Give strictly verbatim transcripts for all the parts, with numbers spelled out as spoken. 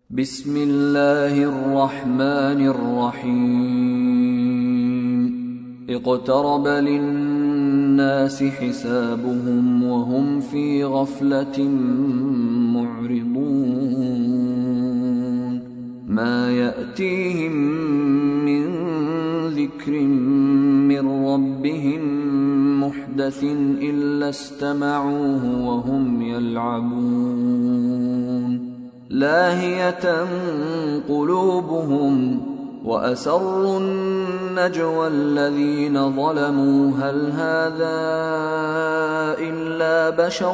بسم الله الرحمن الرحيم اقترب للناس حسابهم وهم في غفلة معرضون ما يأتيهم من ذكر من ربهم محدث إلا استمعوه وهم يلعبون لاهية قلوبهم وأسروا النجوى الذين ظلموا هل هذا إلا بشر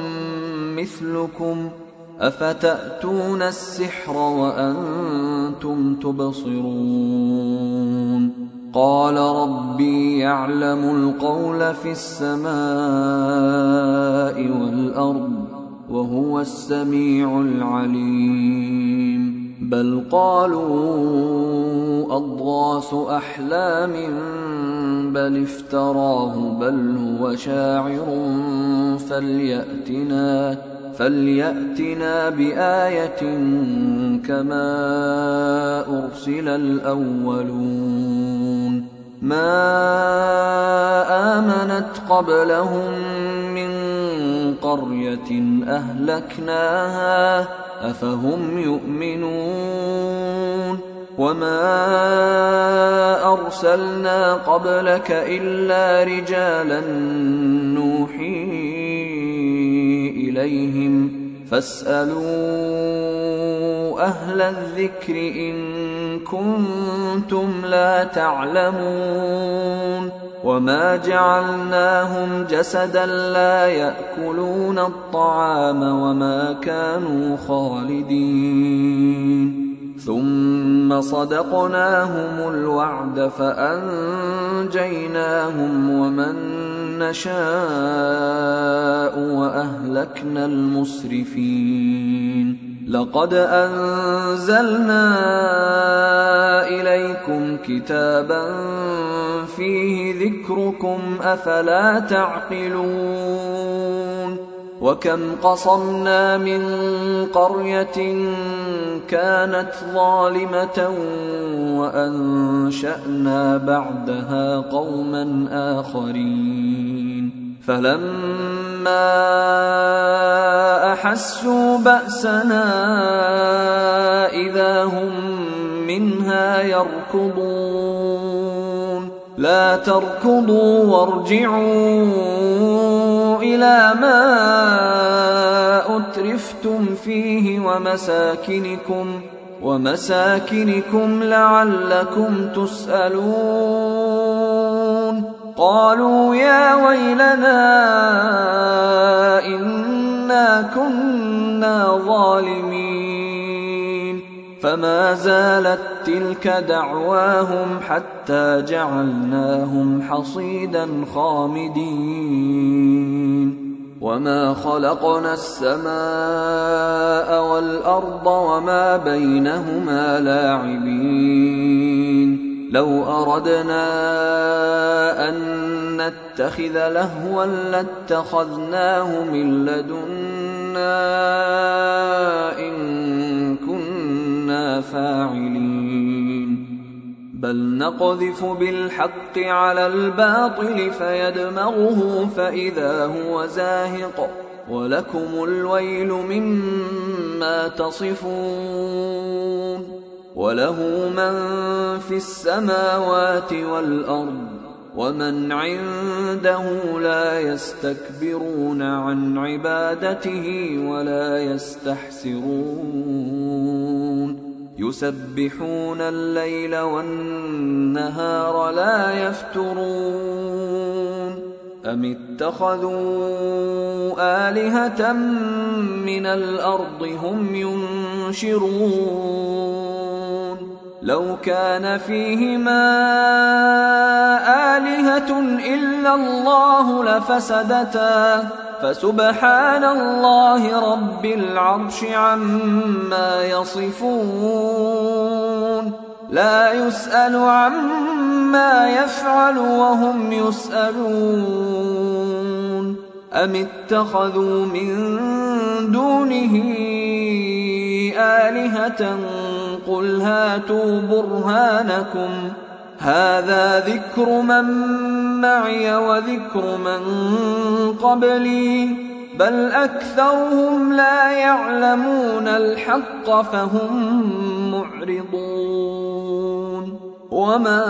مثلكم أفتأتون السحر وأنتم تبصرون قال ربي يعلم القول في السماء والأرض وهو السميع العليم بل قالوا أضغاث أحلام بل افتراه بل هو شاعر فليأتنا فليأتنا بآية كما أرسل الأولون ما آمنت قبلهم من قرية أهلكناها أفهم يؤمنون وما أرسلنا قبلك إلا رجالا نوحي إليهم فاسألوا أهل الذكر إن كنتم لا تعلمون وما جعلناهم جسدا لا يأكلون الطعام وما كانوا خالدين ثم صدقناهم الوعد فأنجيناهم ومن نشاء وأهلكنا المسرفين لقد أنزلنا إليكم كتابا فيه ذكركم أفلا تعقلون وكم قصمنا من قرية كانت ظالمة وأنشأنا بعدها قوما آخرين فلما أحسوا بأسنا إذا هم منها يركضون لا تركضوا وارجعوا إلى ما أترفتم فيه ومساكنكم ومساكنكم لعلكم تسألون قالوا يا ويلنا إنا كنا ظالمين فما زالت تلك دعواهم حتى جعلناهم حصيدا خامدين وما خلقنا السماء والأرض وما بينهما لاعبين لو أردنا أن نتخذ لهوا لاتخذناه من لدنا إن كنا فاعلين بل نقذف بالحق على الباطل فيدمغه فإذا هو زاهق ولكم الويل مما تصفون وله من في السماوات والأرض ومن عنده لا يستكبرون عن عبادته ولا يستحسرون يسبحون الليل والنهار لا يفترون أم اتخذوا آلهة من الأرض هم ينشرون لو كان فيهما آلهة إلا الله لفسدتا فسبحان الله رب العرش عما يصفون لا يسأل عما يفعل وهم يسألون أم اتخذوا من دونه آلهة قل هاتوا برهانكم هذا ذكر من معي وذكر من قبلي بل أكثرهم لا يعلمون الحق فهم معرضون وما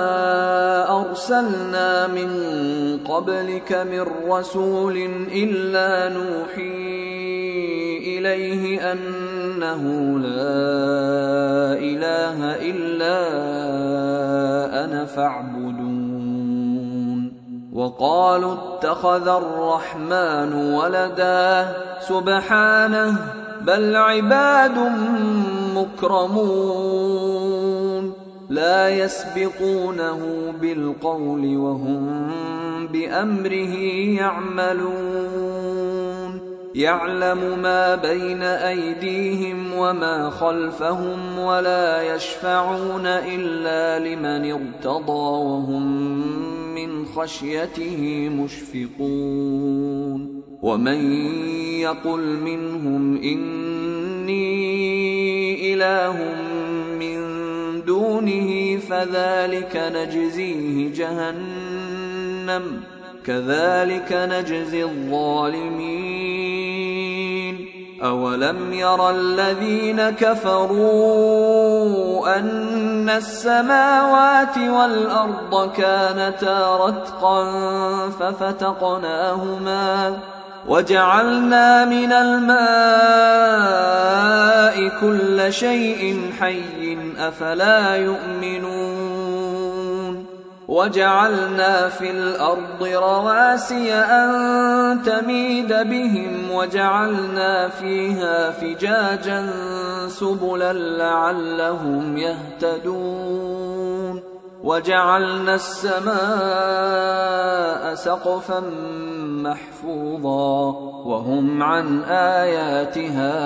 أرسلنا من قبلك من رسول إلا نوحي إليه أنه لا إله إلا أنا فاعبدون وقالوا اتخذ الرحمن ولدا سبحانه بل عباد مكرمون لا يسبقونه بالقول وهم بأمره يعملون يعلم ما بين أيديهم وما خلفهم ولا يشفعون إلا لمن ارتضى وهم من خشيته مشفقون ومن يقل منهم إني إله من دونه فذلك نجزيه جهنم كذلك نجزي الظالمين أولم ير الذين كفروا أن السماوات والأرض كانتا رتقا ففتقناهما وجعلنا من الماء كل شيء حي أفلا يؤمنون وجعلنا في الأرض رواسي أن تميد بهم وجعلنا فيها فجاجا سبلا لعلهم يهتدون وجعلنا السماء سقفا محفوظا وهم عن آياتها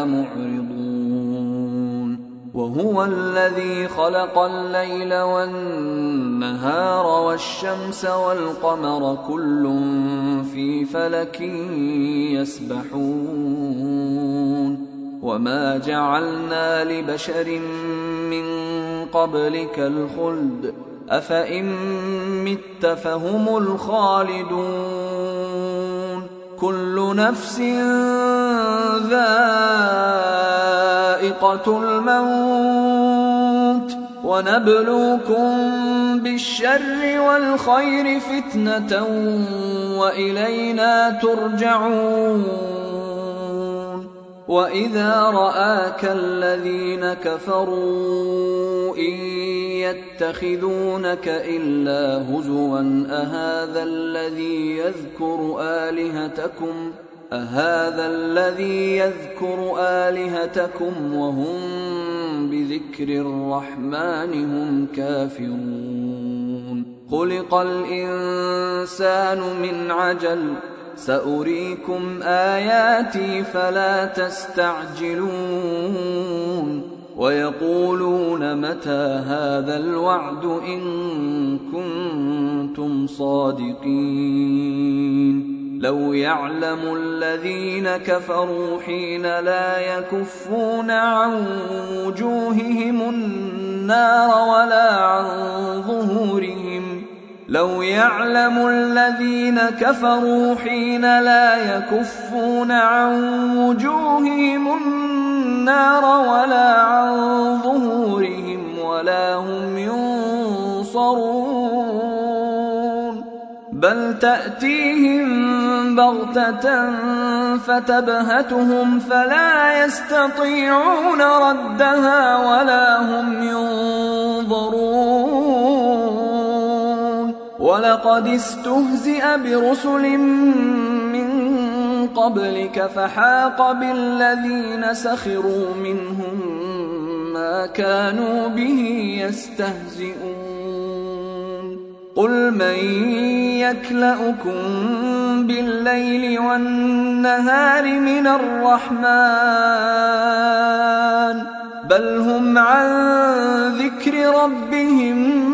معرضون وهو الذي خلق الليل والنهار والشمس والقمر كل في فلك يسبحون وما جعلنا لبشر من قبلك الخلد أفإن مت فهم الخالدون كل نفس ذائقة الموت ونبلوكم بالشر والخير فتنة وإلينا ترجعون وإذا رآك الذين كفروا إن يتخذونك إلا هزوا أهذا الذي يذكر آلهتكم أهذا الذي يذكر آلهتكم وهم بذكر الرحمن هم كافرون خلق الإنسان من عجل سأريكم آياتي فلا تستعجلون ويقولون متى هذا الوعد إن كنتم صادقين لو يعلم الذين كفروا حين لا يكفون عن وجوههم النار ولا عن ظهورهم لو يعلم الذين كفروا حين لا يكفون عن وجوههم النار ولا عن ظهورهم ولا هم ينصرون بل تأتيهم بغتة فتبهتهم فلا يستطيعون ردها ولا هم ينظرون ولقد استهزئ برسل من قبلك فحاق بالذين سخروا منهم ما كانوا به يستهزئون قل من يكلؤكم بالليل والنهار من الرحمن بل هم عن ذكر ربهم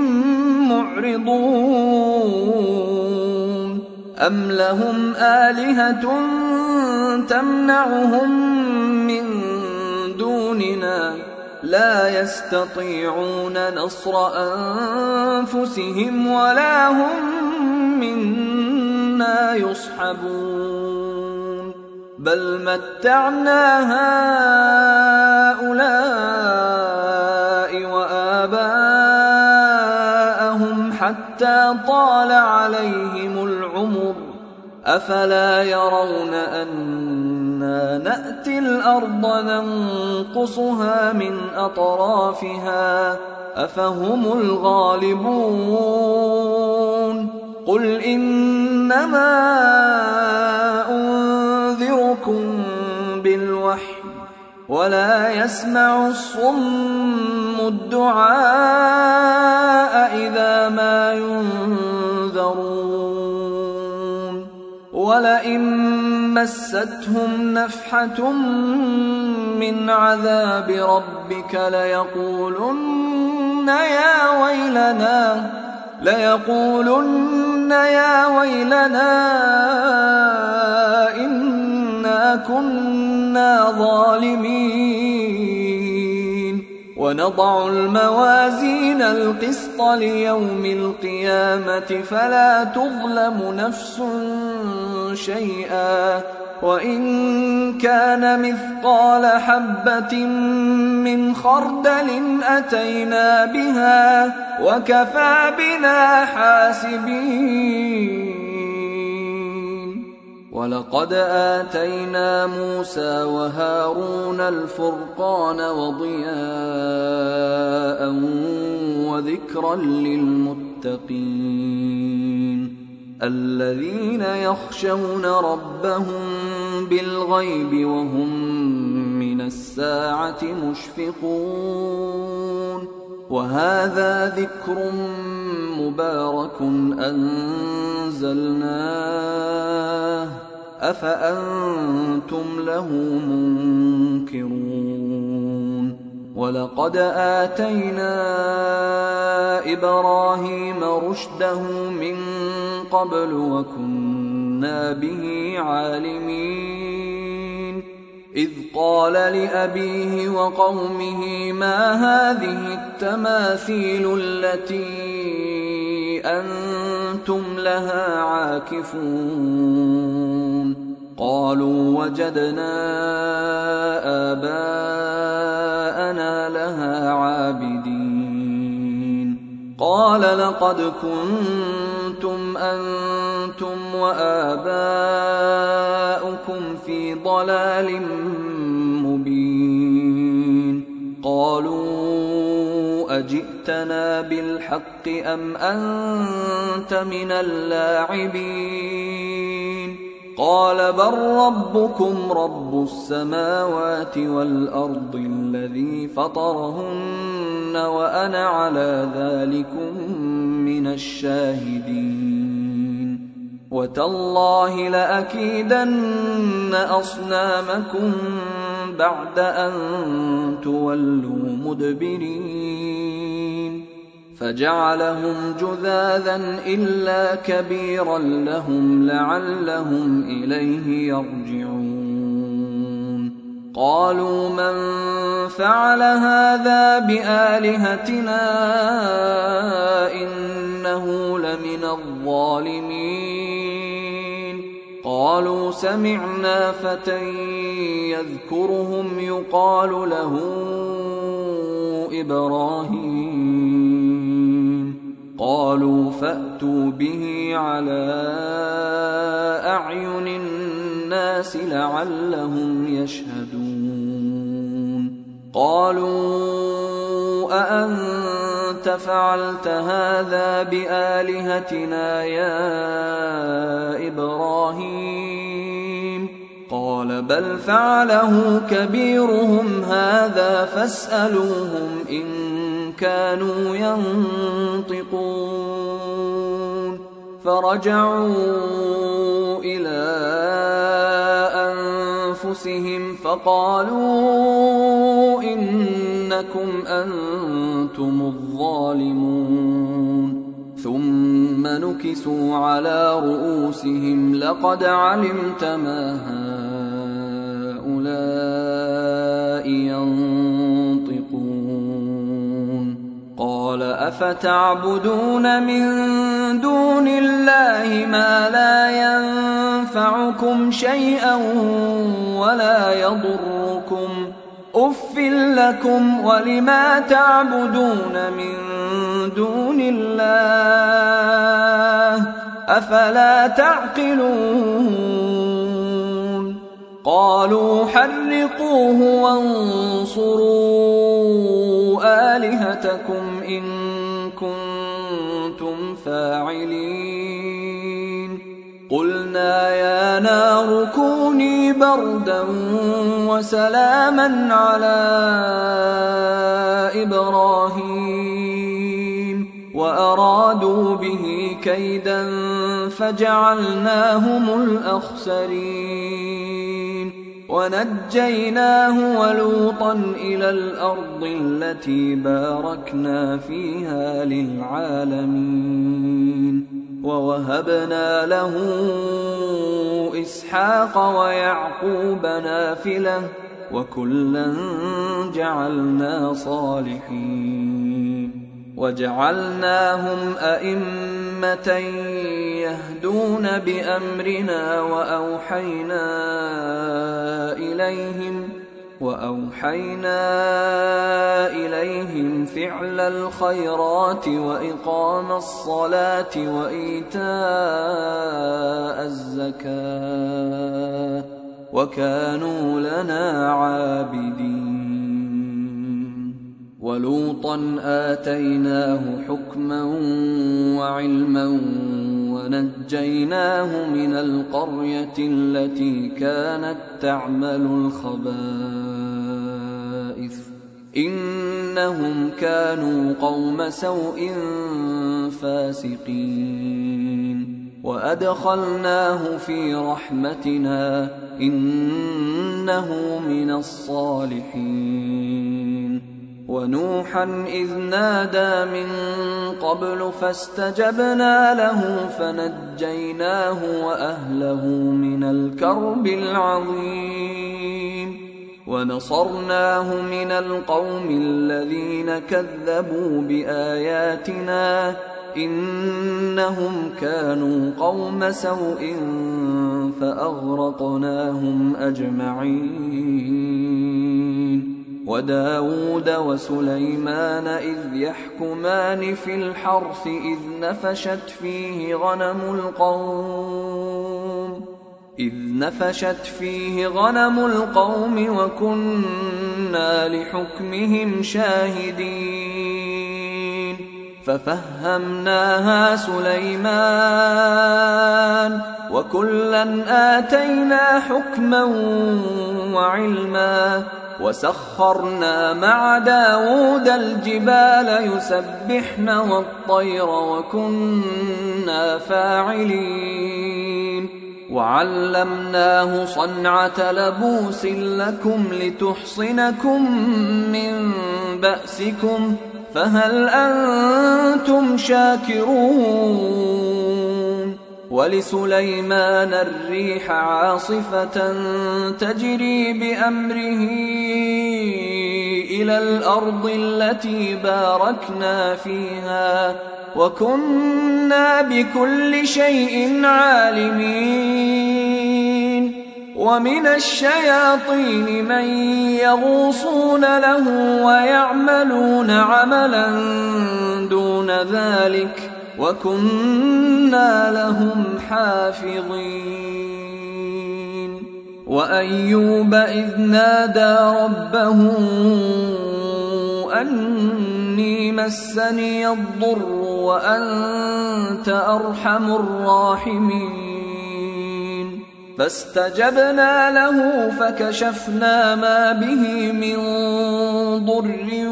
معرضون أم لهم آلهة تمنعهم من دون دوننا لا يستطيعون نصر أنفسهم ولا هم منا يصحبون بل متعنا هؤلاء وآباءهم حتى طال عليهم العمر أفلا يرون أنا نأتي الأرض ننقصها من أطرافها أفهم الغالبون قل إنما أنذركم بالوحي ولا يسمع الصم الدعاء إذا ما ينذرون ولئن مستهم نفحة من عذاب ربك ليقولن يا ويلنا ليقولن يا ويلنا إنا كنا ظالمين ونضع الموازين القسط ليوم القيامة فلا تظلم نفس شيئا وإن كان مثقال حبة من خردل أتينا بها وكفى بنا حاسبين ولقد آتينا موسى وهارون الفرقان وضياء وذكرا للمتقين الذين يخشون ربهم بالغيب وهم من الساعة مشفقون وهذا ذكر مبارك أنزلناه أفأنتم له منكرون ولقد آتينا إبراهيم رشده من قبل وكنا به عالمين إذ قال لأبيه وقومه ما هذه التماثيل التي أنتم لها عاكفون قالوا وجدنا آباءنا لها عابدين قال لقد كنتم أنتم وآباؤكم في ضلال مبين قالوا أجئتنا بالحق أم أنت من اللاعبين قال بل ربكم رب السماوات والأرض الذي فطرهن وأنا على ذلكم من الشاهدين وتالله لأكيدن أصنامكم بعد أن تولوا مدبرين فجعلهم جذاذا إلا كبيرا لهم لعلهم إليه يرجعون قالوا من فعل هذا بآلهتنا إنه لمن الظالمين قالوا سمعنا فتى يذكرهم يقال له إبراهيم قالوا فأتوا به على أعين الناس لعلهم يشهدون قالوا أأنت فعلت هذا بآلهتنا يا إبراهيم قال بل فعله كبيرهم هذا فاسألوهم إن كانوا ينطقون فرجعوا إلى أنفسهم فقالوا إنكم أنتم الظالمون ثم نكسوا على رؤوسهم لقد علمت ما هؤلاء ينطقون أفتعبدون من دون الله ما لا ينفعكم شيئا ولا يضركم أف لكم ولما تعبدون من دون الله أفلا تعقلون قالوا حرقوه وانصروا آلهتكم إن كنتم فاعلين قلنا يا نار كوني بردا وسلاما على إبراهيم وأرادوا به كيدا فجعلناهم الأخسرين ونجيناه ولوطا إلى الأرض التي باركنا فيها للعالمين ووهبنا له إسحاق ويعقوب نافلة وكلا جعلنا صالحين وجعلناهم أئمة يهدون بأمرنا وأوحينا إليهم وأوحينا إليهم فعل الخيرات وإقام الصلاة وإيتاء الزكاة وكانوا لنا عابدين ولوطا آتيناه حكما وعلما ونجيناه من القرية التي كانت تعمل الخبائث إنهم كانوا قوم سوء فاسقين وأدخلناه في رحمتنا إنه من الصالحين ونوحا إذ نادى من قبل فاستجبنا له فنجيناه وأهله من الكرب العظيم ونصرناه من القوم الذين كذبوا بآياتنا إنهم كانوا قوم سوء فأغرقناهم أجمعين وداود وسليمان إذ يحكمان في الحرث إذ نفشت فيه غنم القوم إذ نفشت فيه غنم القوم وكنا لحكمهم شاهدين ففهمناها سليمان وكلا آتينا حكما وعلما وسخرنا مع داود الجبال يسبحن والطير وكنا فاعلين وعلمناه صنعة لبوس لكم لتحصنكم من بأسكم فهل أنتم شاكرون ولسليمان الريح عاصفة تجري بأمره إلى الأرض التي باركنا فيها وكنا بكل شيء عالمين ومن الشياطين من يغوصون له ويعملون عملا دون ذلك وكنا لهم حافظين وأيوب إذ نادى ربه أني مسني الضر وأنت أرحم الراحمين فاستجبنا له فكشفنا ما به من ضر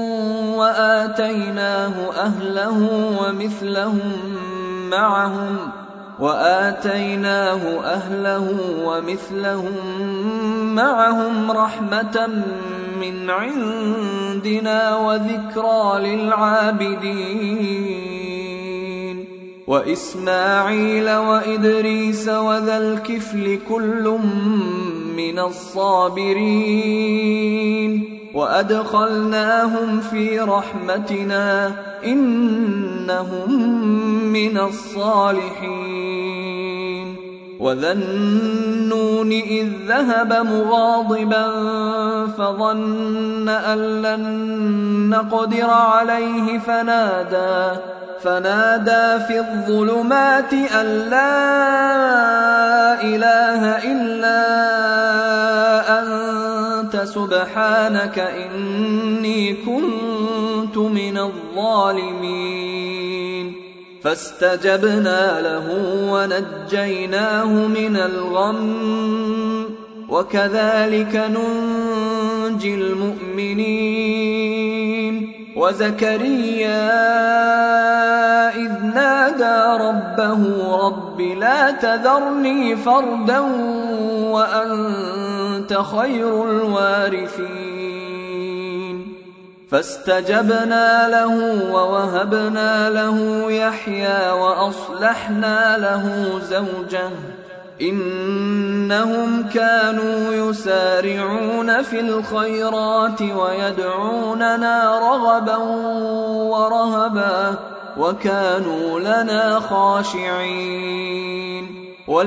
وآتيناه أهله ومثلهم معهم وآتيناه أهله ومثلهم معهم رحمة من عندنا وذكرى للعابدين وإسماعيل وإدريس وذا الكفل كل من الصابرين وأدخلناهم في رحمتنا إنهم من الصالحين. وذا النون إذ ذهب مغاضبا فظن أن لن نقدر عليه فنادى فنادى في الظلمات أن لا إله إلا أنت سبحانك إني كنت من الظالمين. فاستجبنا له ونجيناه من الغم وكذلك ننجي المؤمنين. وزكريا إذ نادى ربه رب لا تذرني فردا وأنت خير الوارثين. فاستجبنا له ووهبنا له يحيى وأصلحنا له زوجه إنهم كانوا يسارعون في الخيرات ويدعوننا رغبا ورهبا وكانوا لنا خاشعين.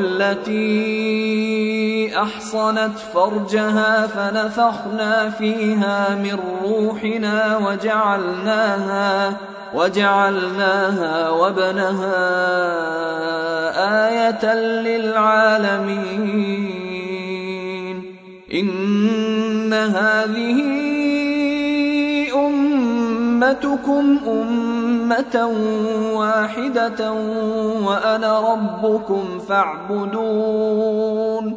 والتي أحصنت فرجها فنفخنا فيها من روحنا وجعلناها وجعلناها وابنها آية للعالمين. إن هذه أمتكم أمة واحدة وأنا ربكم فاعبدون.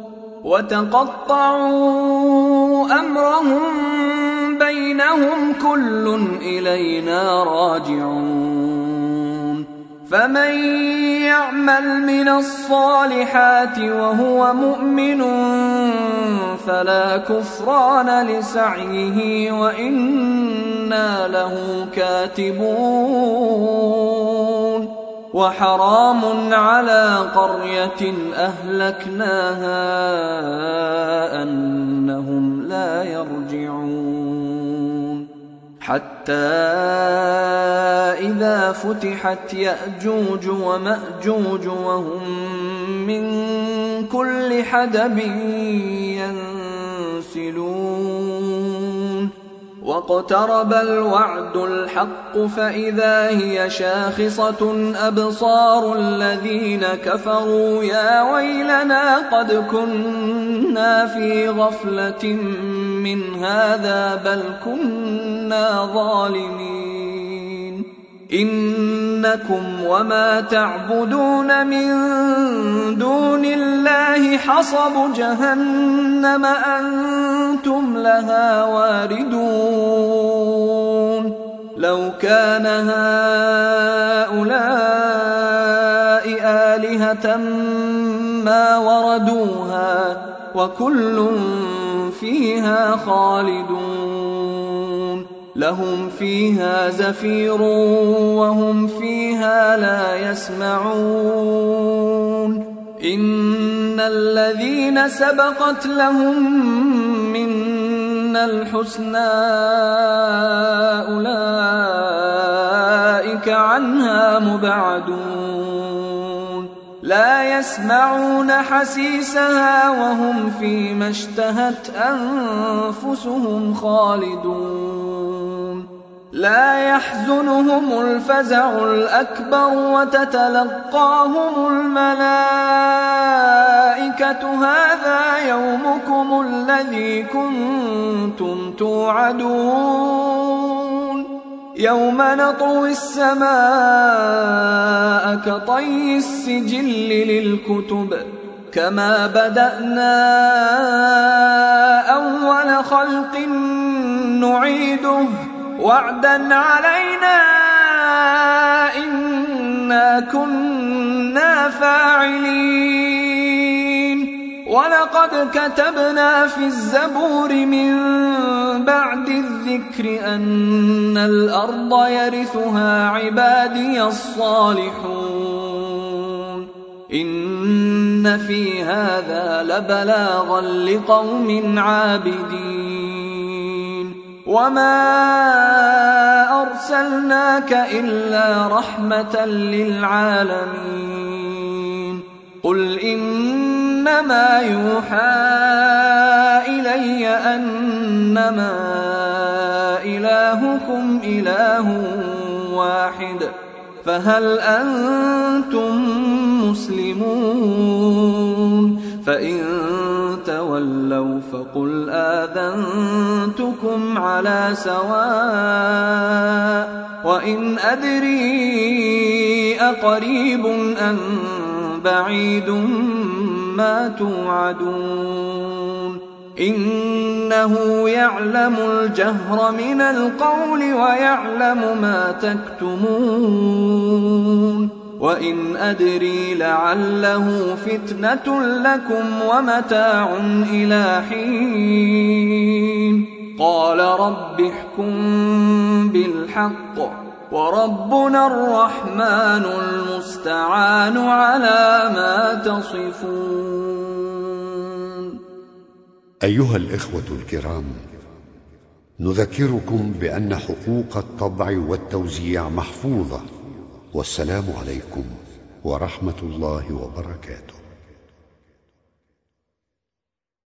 وتقطعوا أمرهم بينهم كل إلينا راجعون. فمن يعمل من الصالحات وهو مؤمن فلا كفران لسعيه وإنا له كاتبون. وحرام على قرية أهلكناها أنهم لا يرجعون. حتى إذا فتحت يأجوج ومأجوج وهم من كل حدب ينسلون. واقترب الوعد الحق فإذا هي شاخصة أبصار الذين كفروا يا ويلنا قد كنا في غفلة من هذا بل كنا ظالمين. إنكم وما تعبدون من دون الله حصب جهنم أنتم لها واردون. لو كان هؤلاء آلهة ما وردوها وكل فيها خالدون. لهم فيها زفير وهم فيها لا يسمعون. إن الذين سبقت لهم منا الحسنى أولئك عنها مبعدون. لا يسمعون حسيسها وهم فيما اشتهت أنفسهم خالدون. لا يحزنهم الفزع الأكبر وتتلقاهم الملائكة هذا يومكم الذي كنتم توعدون. يوم نطوي السماء كطي السجل للكتب كما بدأنا أول خلق نعيده وعدا علينا إنا كنا فاعلين. ولقد كتبنا في الزبور من بعد الذكر أن الأرض يرثها عبادي الصالحون. إن في هذا لبلاغا لقوم عابدين. وما أرسلناك إلا رحمة للعالمين قل إنما يوحى إلي أنما إلهكم إله واحد فهل أنتم مسلمون فإن تولوا فقل آذنتكم على سواء وإن أدري أقريب أم بعيد ما توعدون إنه يعلم الجهر من القول ويعلم ما تكتمون وإن أدري لعله فتنة لكم ومتاع إلى حين قال رب احكم بالحق وربنا الرحمن المستعان على ما تصفون. أيها الإخوة الكرام، نذكركم بأن حقوق الطبع والتوزيع محفوظة، والسلام عليكم ورحمة الله وبركاته.